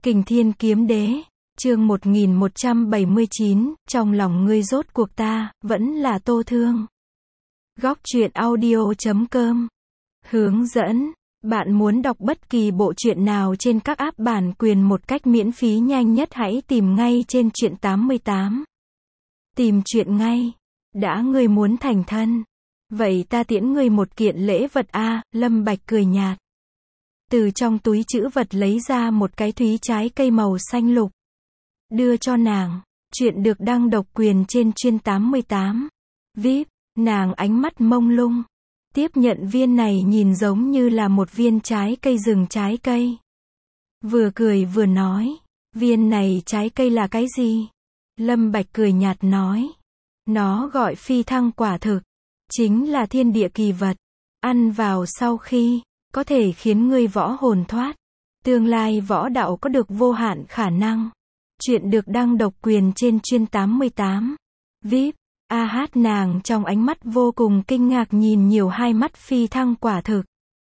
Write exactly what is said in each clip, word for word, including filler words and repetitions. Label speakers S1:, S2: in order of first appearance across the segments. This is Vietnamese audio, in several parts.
S1: Kình Thiên Kiếm Đế, chương một nghìn một trăm bảy mươi chín, trong lòng ngươi rốt cuộc ta, vẫn là Tô Thương. Góc truyện audio chấm com. Hướng dẫn, bạn muốn đọc bất kỳ bộ truyện nào trên các app bản quyền một cách miễn phí nhanh nhất hãy tìm ngay trên truyện tám mươi tám. Tìm truyện ngay. Đã ngươi muốn thành thân. Vậy ta tiễn ngươi một kiện lễ vật a, Lâm Bạch cười nhạt. Từ trong túi trữ vật lấy ra một cái thúy trái cây màu xanh lục. Đưa cho nàng. Chuyện được đăng độc quyền trên chuyên tám mươi tám. vê i pê, nàng ánh mắt mông lung. Tiếp nhận viên này nhìn giống như là một viên trái cây rừng trái cây. Vừa cười vừa nói. Viên này trái cây là cái gì? Lâm Bạch cười nhạt nói. Nó gọi phi thăng quả thực. Chính là thiên địa kỳ vật. Ăn vào sau khi, có thể khiến ngươi võ hồn thoát. Tương lai võ đạo có được vô hạn khả năng. Chuyện được đăng độc quyền trên chuyên tám mươi tám. vê i pê, a hát nàng trong ánh mắt vô cùng kinh ngạc nhìn nhiều hai mắt phi thăng quả thực.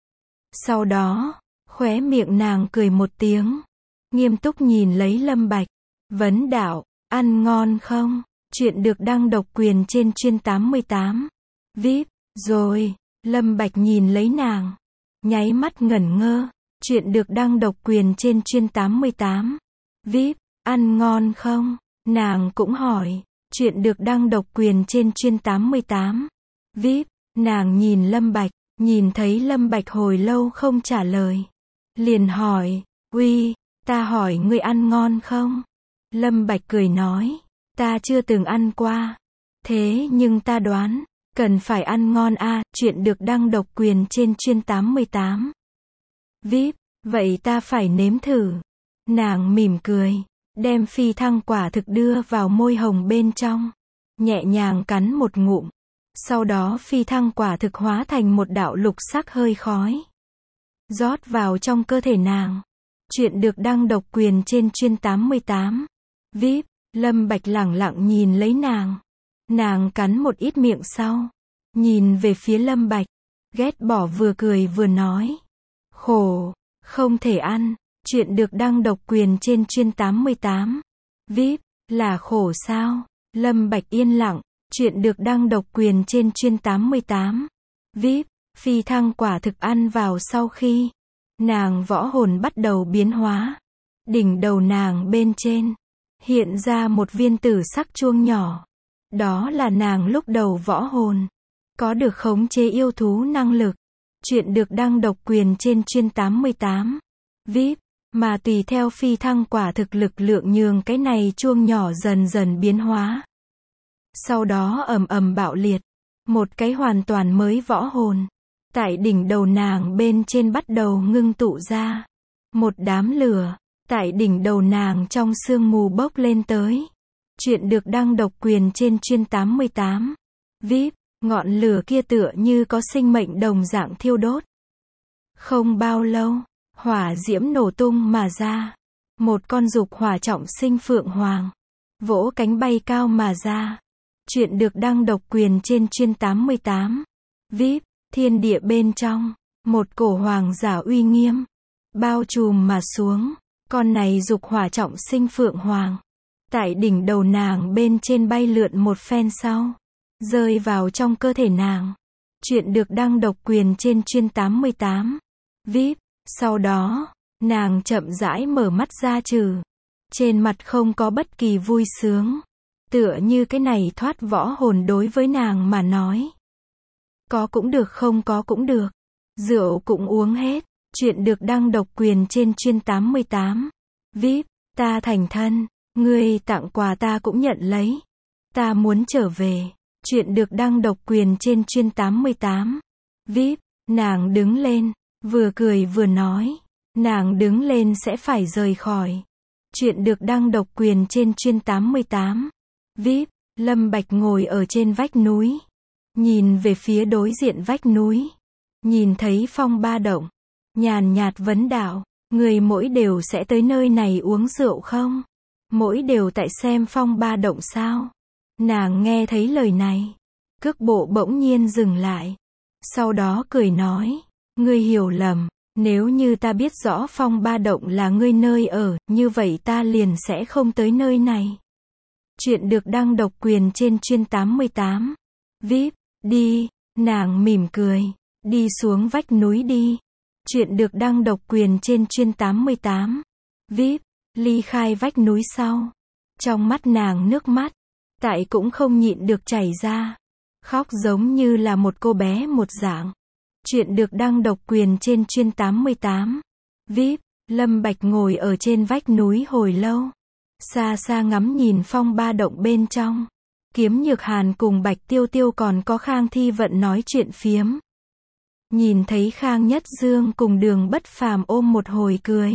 S1: Sau đó, khóe miệng nàng cười một tiếng. Nghiêm túc nhìn lấy Lâm Bạch. Vấn đạo, ăn ngon không? Chuyện được đăng độc quyền trên chuyên tám mươi tám. vê i pê, rồi, Lâm Bạch nhìn lấy nàng. Nháy mắt ngẩn ngơ. Chuyện được đăng độc quyền trên chuyên tám mươi tám. vê i pê, ăn ngon không? Nàng cũng hỏi. Chuyện được đăng độc quyền trên chuyên tám mươi tám. vê i pê, nàng nhìn Lâm Bạch, nhìn thấy Lâm Bạch hồi lâu không trả lời. Liền hỏi, uy, ta hỏi ngươi ăn ngon không? Lâm Bạch cười nói, ta chưa từng ăn qua. Thế nhưng ta đoán, cần phải ăn ngon a, à, chuyện được đăng độc quyền trên chuyên tám mươi tám. vê i pê, vậy ta phải nếm thử. Nàng mỉm cười, đem phi thăng quả thực đưa vào môi hồng bên trong. Nhẹ nhàng cắn một ngụm. Sau đó phi thăng quả thực hóa thành một đạo lục sắc hơi khói. Rót vào trong cơ thể nàng. Chuyện được đăng độc quyền trên chuyên tám mươi tám. vê i pê, Lâm Bạch lẳng lặng nhìn lấy nàng. Nàng cắn một ít miệng sau. Nhìn về phía Lâm Bạch. Ghét bỏ vừa cười vừa nói. Khổ, không thể ăn. Chuyện được đăng độc quyền trên chuyên tám mươi tám. vê i pê, là khổ sao? Lâm Bạch yên lặng. Chuyện được đăng độc quyền trên chuyên tám mươi tám. vê i pê, phi thăng quả thực ăn vào sau khi. Nàng võ hồn bắt đầu biến hóa. Đỉnh đầu nàng bên trên. Hiện ra một viên tử sắc chuông nhỏ. Đó là nàng lúc đầu võ hồn. Có được khống chế yêu thú năng lực. Chuyện được đăng độc quyền trên chuyên tám mươi tám. vê i pê, mà tùy theo phi thăng quả thực lực lượng nhường cái này chuông nhỏ dần dần biến hóa. Sau đó ầm ầm bạo liệt. Một cái hoàn toàn mới võ hồn. Tại đỉnh đầu nàng bên trên bắt đầu ngưng tụ ra. Một đám lửa. Tại đỉnh đầu nàng trong sương mù bốc lên tới. Chuyện được đăng độc quyền trên chuyên tám mươi tám. vê i pê, ngọn lửa kia tựa như có sinh mệnh đồng dạng thiêu đốt. Không bao lâu, hỏa diễm nổ tung mà ra. Một con dục hỏa trọng sinh phượng hoàng. Vỗ cánh bay cao mà ra. Chuyện được đăng độc quyền trên chuyên tám mươi tám. vê i pê, thiên địa bên trong. Một cổ hoàng giả uy nghiêm. Bao trùm mà xuống. Con này dục hỏa trọng sinh phượng hoàng. Tại đỉnh đầu nàng bên trên bay lượn một phen sau. Rơi vào trong cơ thể nàng. Chuyện được đăng độc quyền trên chuyên tám mươi tám. vê i pê, sau đó, nàng chậm rãi mở mắt ra trừ. Trên mặt không có bất kỳ vui sướng. Tựa như cái này thoát võ hồn đối với nàng mà nói. Có cũng được không có cũng được. Rượu cũng uống hết. Chuyện được đăng độc quyền trên chuyên tám mươi tám. vê i pê, ta thành thân. Ngươi tặng quà ta cũng nhận lấy. Ta muốn trở về. Chuyện được đăng độc quyền trên chuyên tám mươi tám. vê i pê, nàng đứng lên. Vừa cười vừa nói. Nàng đứng lên sẽ phải rời khỏi. Chuyện được đăng độc quyền trên chuyên tám mươi tám. vê i pê, Lâm Bạch ngồi ở trên vách núi. Nhìn về phía đối diện vách núi. Nhìn thấy phong ba động. Nhàn nhạt vấn đạo. Người mỗi đều sẽ tới nơi này uống rượu không? Mỗi đều tại xem phong ba động sao? Nàng nghe thấy lời này. Cước bộ bỗng nhiên dừng lại. Sau đó cười nói. Ngươi hiểu lầm. Nếu như ta biết rõ phong ba động là ngươi nơi ở, như vậy ta liền sẽ không tới nơi này. Chuyện được đăng độc quyền trên chuyên tám mươi tám. vê i pê, đi, nàng mỉm cười, đi xuống vách núi đi. Chuyện được đăng độc quyền trên chuyên tám mươi tám. vê i pê, ly khai vách núi sau. Trong mắt nàng nước mắt, tại cũng không nhịn được chảy ra. Khóc giống như là một cô bé một dạng. Chuyện được đăng độc quyền trên chuyên tám mươi tám. vê i pê, Lâm Bạch ngồi ở trên vách núi hồi lâu. Xa xa ngắm nhìn phong ba động bên trong. Kiếm Nhược Hàn cùng Bạch Tiêu Tiêu còn có Khang Thi Vận nói chuyện phiếm. Nhìn thấy Khang Nhất Dương cùng Đường Bất Phàm ôm một hồi cười.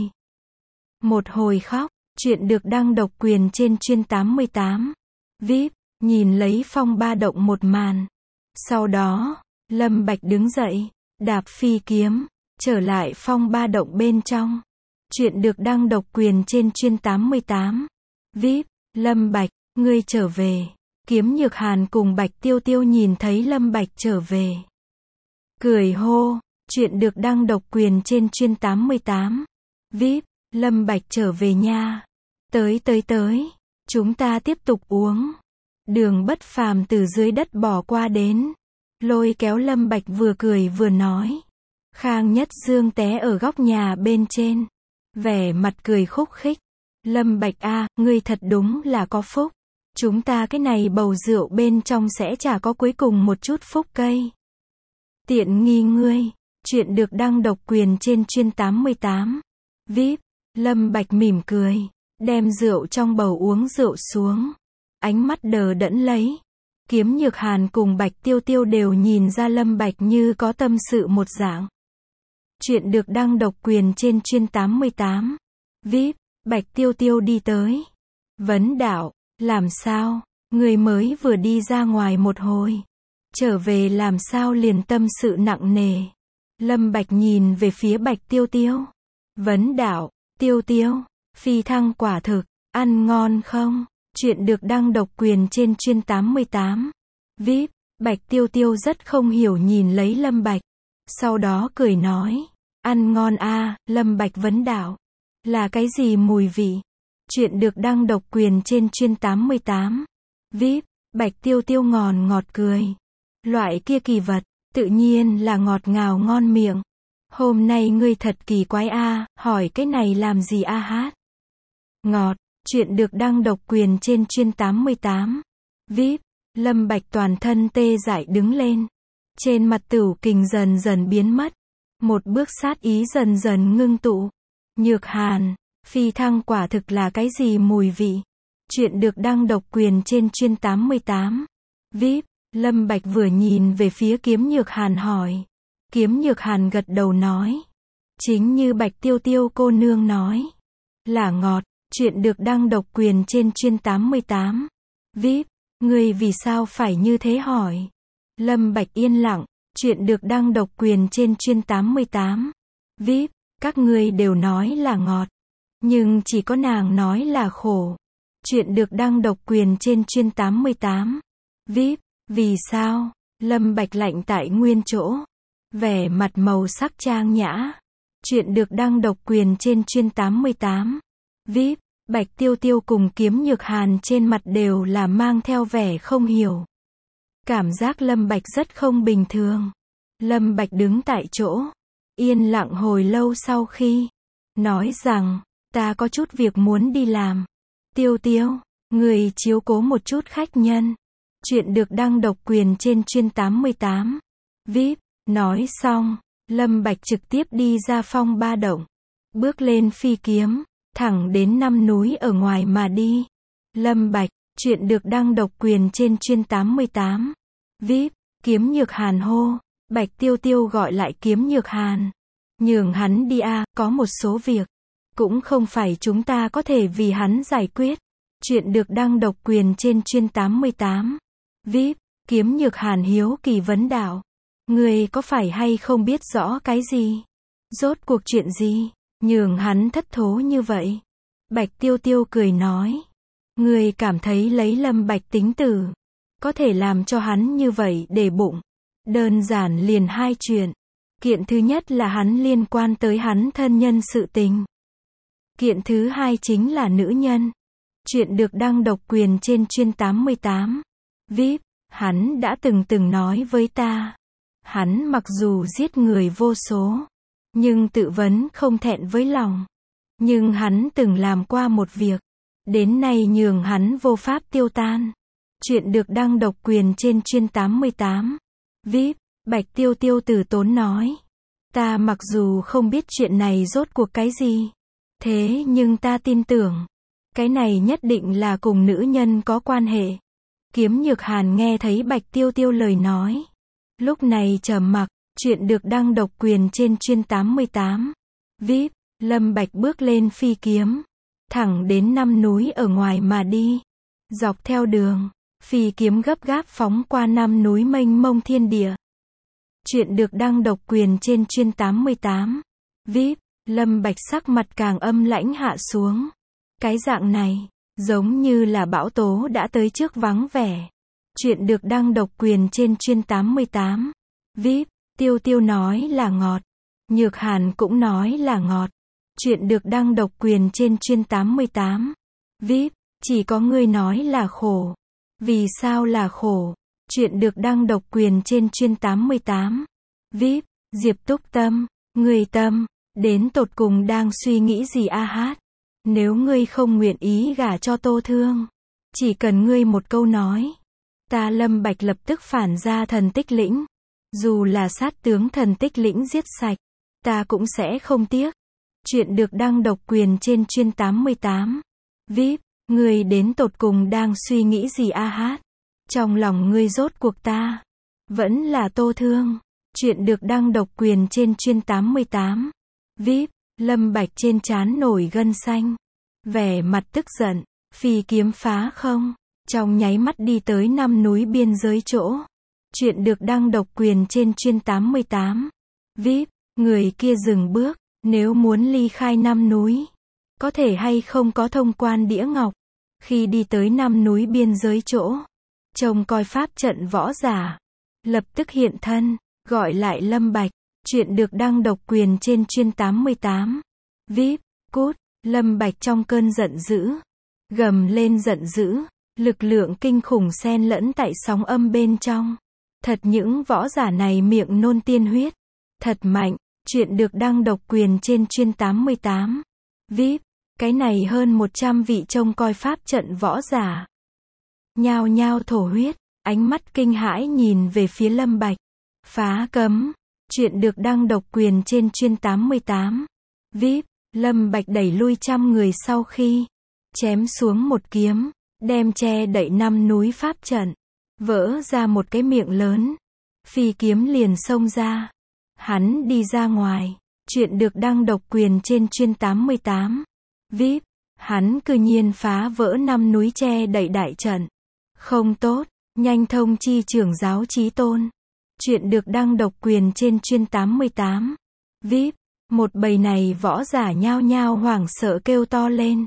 S1: Một hồi khóc. Chuyện được đăng độc quyền trên chuyên tám mươi tám. vê i pê, nhìn lấy phong ba động một màn. Sau đó, Lâm Bạch đứng dậy, đạp phi kiếm, trở lại phong ba động bên trong. Chuyện được đăng độc quyền trên chuyên tám mươi tám. vê i pê, Lâm Bạch, ngươi trở về. Kiếm Nhược Hàn cùng Bạch Tiêu Tiêu nhìn thấy Lâm Bạch trở về. Cười hô, chuyện được đăng độc quyền trên chuyên tám mươi tám. vê i pê, Lâm Bạch trở về nha. Tới tới tới, chúng ta tiếp tục uống. Đường Bất Phàm từ dưới đất bò qua đến. Lôi kéo Lâm Bạch vừa cười vừa nói. Khang Nhất Dương té ở góc nhà bên trên. Vẻ mặt cười khúc khích. Lâm Bạch a, ngươi thật đúng là có phúc. Chúng ta cái này bầu rượu bên trong sẽ chả có cuối cùng một chút phúc cây. Tiện nghi ngươi. Chuyện được đăng độc quyền trên chuyên tám mươi tám. vê i pê, Lâm Bạch mỉm cười, đem rượu trong bầu uống rượu xuống. Ánh mắt đờ đẫn lấy. Kiếm Nhược Hàn cùng Bạch Tiêu Tiêu đều nhìn ra Lâm Bạch như có tâm sự một dạng. Chuyện được đăng độc quyền trên chuyên tám mươi tám. vê i pê, Bạch Tiêu Tiêu đi tới. Vấn đạo, làm sao, người mới vừa đi ra ngoài một hồi. Trở về làm sao liền tâm sự nặng nề. Lâm Bạch nhìn về phía Bạch Tiêu Tiêu. Vấn đạo, Tiêu Tiêu, phi thăng quả thực, ăn ngon không? Chuyện được đăng độc quyền trên chuyên tám mươi tám. vê i pê, Bạch Tiêu Tiêu rất không hiểu nhìn lấy Lâm Bạch. Sau đó cười nói, ăn ngon a. Lâm Bạch vấn đạo, là cái gì mùi vị? Chuyện được đăng độc quyền trên chuyên tám mươi tám. vê i pê, Bạch Tiêu Tiêu ngòn ngọt cười. Loại kia kỳ vật, tự nhiên là ngọt ngào ngon miệng. Hôm nay ngươi thật kỳ quái a, hỏi cái này làm gì a hát? Ngọt. Chuyện được đăng độc quyền trên chuyên tám mươi tám. vê i pê, Lâm Bạch toàn thân tê dại đứng lên. Trên mặt Tửu Kình dần dần biến mất. Một bước sát ý dần dần ngưng tụ. Nhược Hàn, phi thăng quả thực là cái gì mùi vị? Chuyện được đăng độc quyền trên chuyên tám mươi tám. vê i pê, Lâm Bạch vừa nhìn về phía Kiếm Nhược Hàn hỏi. Kiếm Nhược Hàn gật đầu nói. Chính như Bạch Tiêu Tiêu cô nương nói. Là ngọt. Chuyện được đăng độc quyền trên chuyên tám mươi tám. vê i pê, ngươi vì sao phải như thế hỏi? Lâm Bạch yên lặng. Chuyện được đăng độc quyền trên chuyên tám mươi tám. vê i pê, các ngươi đều nói là ngọt. Nhưng chỉ có nàng nói là khổ. Chuyện được đăng độc quyền trên chuyên tám mươi tám. vê i pê, vì sao? Lâm Bạch lạnh tại nguyên chỗ. Vẻ mặt màu sắc trang nhã. Chuyện được đăng độc quyền trên chuyên tám mươi tám. vê i pê, Bạch Tiêu Tiêu cùng Kiếm Nhược Hàn trên mặt đều là mang theo vẻ không hiểu. Cảm giác Lâm Bạch rất không bình thường. Lâm Bạch đứng tại chỗ, yên lặng hồi lâu sau khi nói rằng, ta có chút việc muốn đi làm. Tiêu Tiêu, người chiếu cố một chút khách nhân. Chuyện được đăng độc quyền trên chuyên tám mươi tám. vê i pê, nói xong, Lâm Bạch trực tiếp đi ra phong ba động. Bước lên phi kiếm, thẳng đến năm núi ở ngoài mà đi. Lâm Bạch, chuyện được đăng độc quyền trên chuyên tám mươi tám. vê i pê, Kiếm Nhược Hàn hô. Bạch Tiêu Tiêu gọi lại Kiếm Nhược Hàn. Nhường hắn đi a, có một số việc. Cũng không phải chúng ta có thể vì hắn giải quyết. Chuyện được đăng độc quyền trên chuyên tám mươi tám. vê i pê, Kiếm Nhược Hàn hiếu kỳ vấn đạo. Người có phải hay không biết rõ cái gì? Rốt cuộc chuyện gì? Nhường hắn thất thố như vậy. Bạch Tiêu Tiêu cười nói. Người cảm thấy lấy Lâm Bạch tính tử. Có thể làm cho hắn như vậy để bụng. Đơn giản liền hai chuyện. Kiện thứ nhất là hắn liên quan tới hắn thân nhân sự tình. Kiện thứ hai chính là nữ nhân. Chuyện được đăng độc quyền trên chuyên tám mươi tám. vê i pê, hắn đã từng từng nói với ta. Hắn mặc dù giết người vô số, nhưng tự vấn không thẹn với lòng. Nhưng hắn từng làm qua một việc, đến nay nhường hắn vô pháp tiêu tan. Chuyện được đăng độc quyền trên chuyên tám mươi tám. vê i pê, Bạch Tiêu Tiêu từ tốn nói. Ta mặc dù không biết chuyện này rốt cuộc cái gì, thế nhưng ta tin tưởng, cái này nhất định là cùng nữ nhân có quan hệ. Kiếm Nhược Hàn nghe thấy Bạch Tiêu Tiêu lời nói, lúc này trầm mặc. Chuyện được đăng độc quyền trên chuyên tám mươi tám. vê i pê, Lâm Bạch bước lên phi kiếm, thẳng đến năm núi ở ngoài mà đi. Dọc theo đường, phi kiếm gấp gáp phóng qua năm núi mênh mông thiên địa. Chuyện được đăng độc quyền trên chuyên tám mươi tám. vê i pê, Lâm Bạch sắc mặt càng âm lãnh hạ xuống. Cái dạng này, giống như là bão tố đã tới trước vắng vẻ. Chuyện được đăng độc quyền trên chuyên tám mươi tám. vê i pê, Tiêu Tiêu nói là ngọt. Nhược Hàn cũng nói là ngọt. Chuyện được đăng độc quyền trên chuyên tám mươi tám. vê i pê, chỉ có ngươi nói là khổ. Vì sao là khổ? Chuyện được đăng độc quyền trên chuyên tám mươi tám. vê i pê, Diệp Túc Tâm, ngươi tâm, đến tột cùng đang suy nghĩ gì a hát? Nếu ngươi không nguyện ý gả cho Tô Thương, chỉ cần ngươi một câu nói, ta Lâm Bạch lập tức phản ra Thần Tích Lĩnh. Dù là sát tướng Thần Tích Lĩnh giết sạch, ta cũng sẽ không tiếc. Chuyện được đăng độc quyền trên chuyên tám mươi tám. vê i pê, ngươi đến tột cùng đang suy nghĩ gì a hát? Trong lòng ngươi rốt cuộc ta vẫn là Tô Thương. Chuyện được đăng độc quyền trên chuyên tám mươi tám. vê i pê, Lâm Bạch trên trán nổi gân xanh, vẻ mặt tức giận, phi kiếm phá không, trong nháy mắt đi tới năm núi biên giới chỗ. Chuyện được đăng độc quyền trên chuyên tám mươi tám. vê i pê, người kia dừng bước, nếu muốn ly khai năm núi, có thể hay không có thông quan đĩa ngọc. Khi đi tới năm núi biên giới chỗ, trông coi pháp trận võ giả, lập tức hiện thân, gọi lại Lâm Bạch. Chuyện được đăng độc quyền trên chuyên tám mươi tám. vê i pê, cút. Lâm Bạch trong cơn giận dữ, gầm lên giận dữ, lực lượng kinh khủng xen lẫn tại sóng âm bên trong. Thật những võ giả này miệng nôn tiên huyết, thật mạnh. Chuyện được đăng độc quyền trên chuyên tám mươi tám. vê i pê, cái này hơn một trăm vị trông coi pháp trận võ giả, nhao nhao thổ huyết, ánh mắt kinh hãi nhìn về phía Lâm Bạch. Phá cấm. Chuyện được đăng độc quyền trên chuyên tám mươi tám. vê i pê, Lâm Bạch đẩy lui trăm người sau khi chém xuống một kiếm, đem che đậy năm núi pháp trận, vỡ ra một cái miệng lớn. Phi kiếm liền xông ra. Hắn đi ra ngoài. Chuyện được đăng độc quyền trên chuyên tám mươi tám. vê i pê, hắn cư nhiên phá vỡ năm núi che đậy đại trận. Không tốt, nhanh thông chi trưởng giáo Chí Tôn. Chuyện được đăng độc quyền trên chuyên tám mươi tám. vê i pê, một bầy này võ giả nhao nhao hoảng sợ kêu to lên.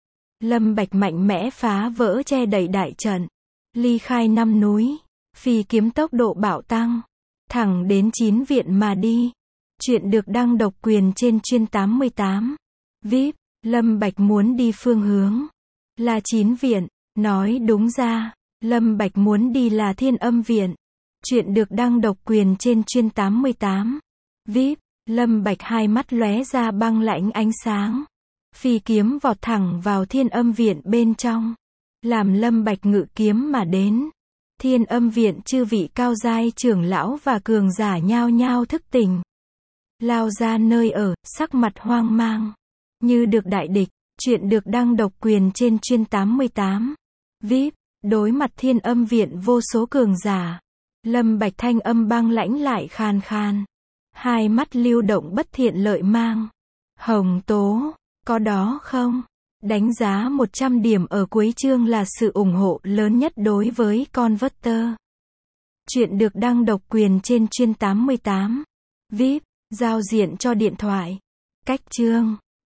S1: Lâm Bạch mạnh mẽ phá vỡ che đậy đại trận, ly khai năm núi, phi kiếm tốc độ bạo tăng, thẳng đến chín viện mà đi. Chuyện được đăng độc quyền trên chuyên tám mươi tám. vê i pê, Lâm Bạch muốn đi phương hướng là chín viện, nói đúng ra, Lâm Bạch muốn đi là Thiên Âm viện. Chuyện được đăng độc quyền trên chuyên tám mươi tám. vê i pê, Lâm Bạch hai mắt lóe ra băng lãnh ánh sáng, phi kiếm vọt thẳng vào Thiên Âm viện bên trong, làm Lâm Bạch ngự kiếm mà đến. Thiên Âm viện chư vị cao giai trưởng lão và cường giả nhao nhao thức tỉnh, lao ra nơi ở, sắc mặt hoang mang, như được đại địch. Chuyện được đăng độc quyền trên chuyên tám mươi tám. vê i pê, đối mặt Thiên Âm viện vô số cường giả, Lâm Bạch thanh âm băng lãnh lại khàn khàn, hai mắt lưu động bất thiện lợi mang. Hồng Tố, có đó không? Đánh giá một trăm điểm ở cuối chương là sự ủng hộ lớn nhất đối với Converter. Chuyện được đăng độc quyền trên chuyên tám mươi tám. vê i pê, giao diện cho điện thoại. Cách chương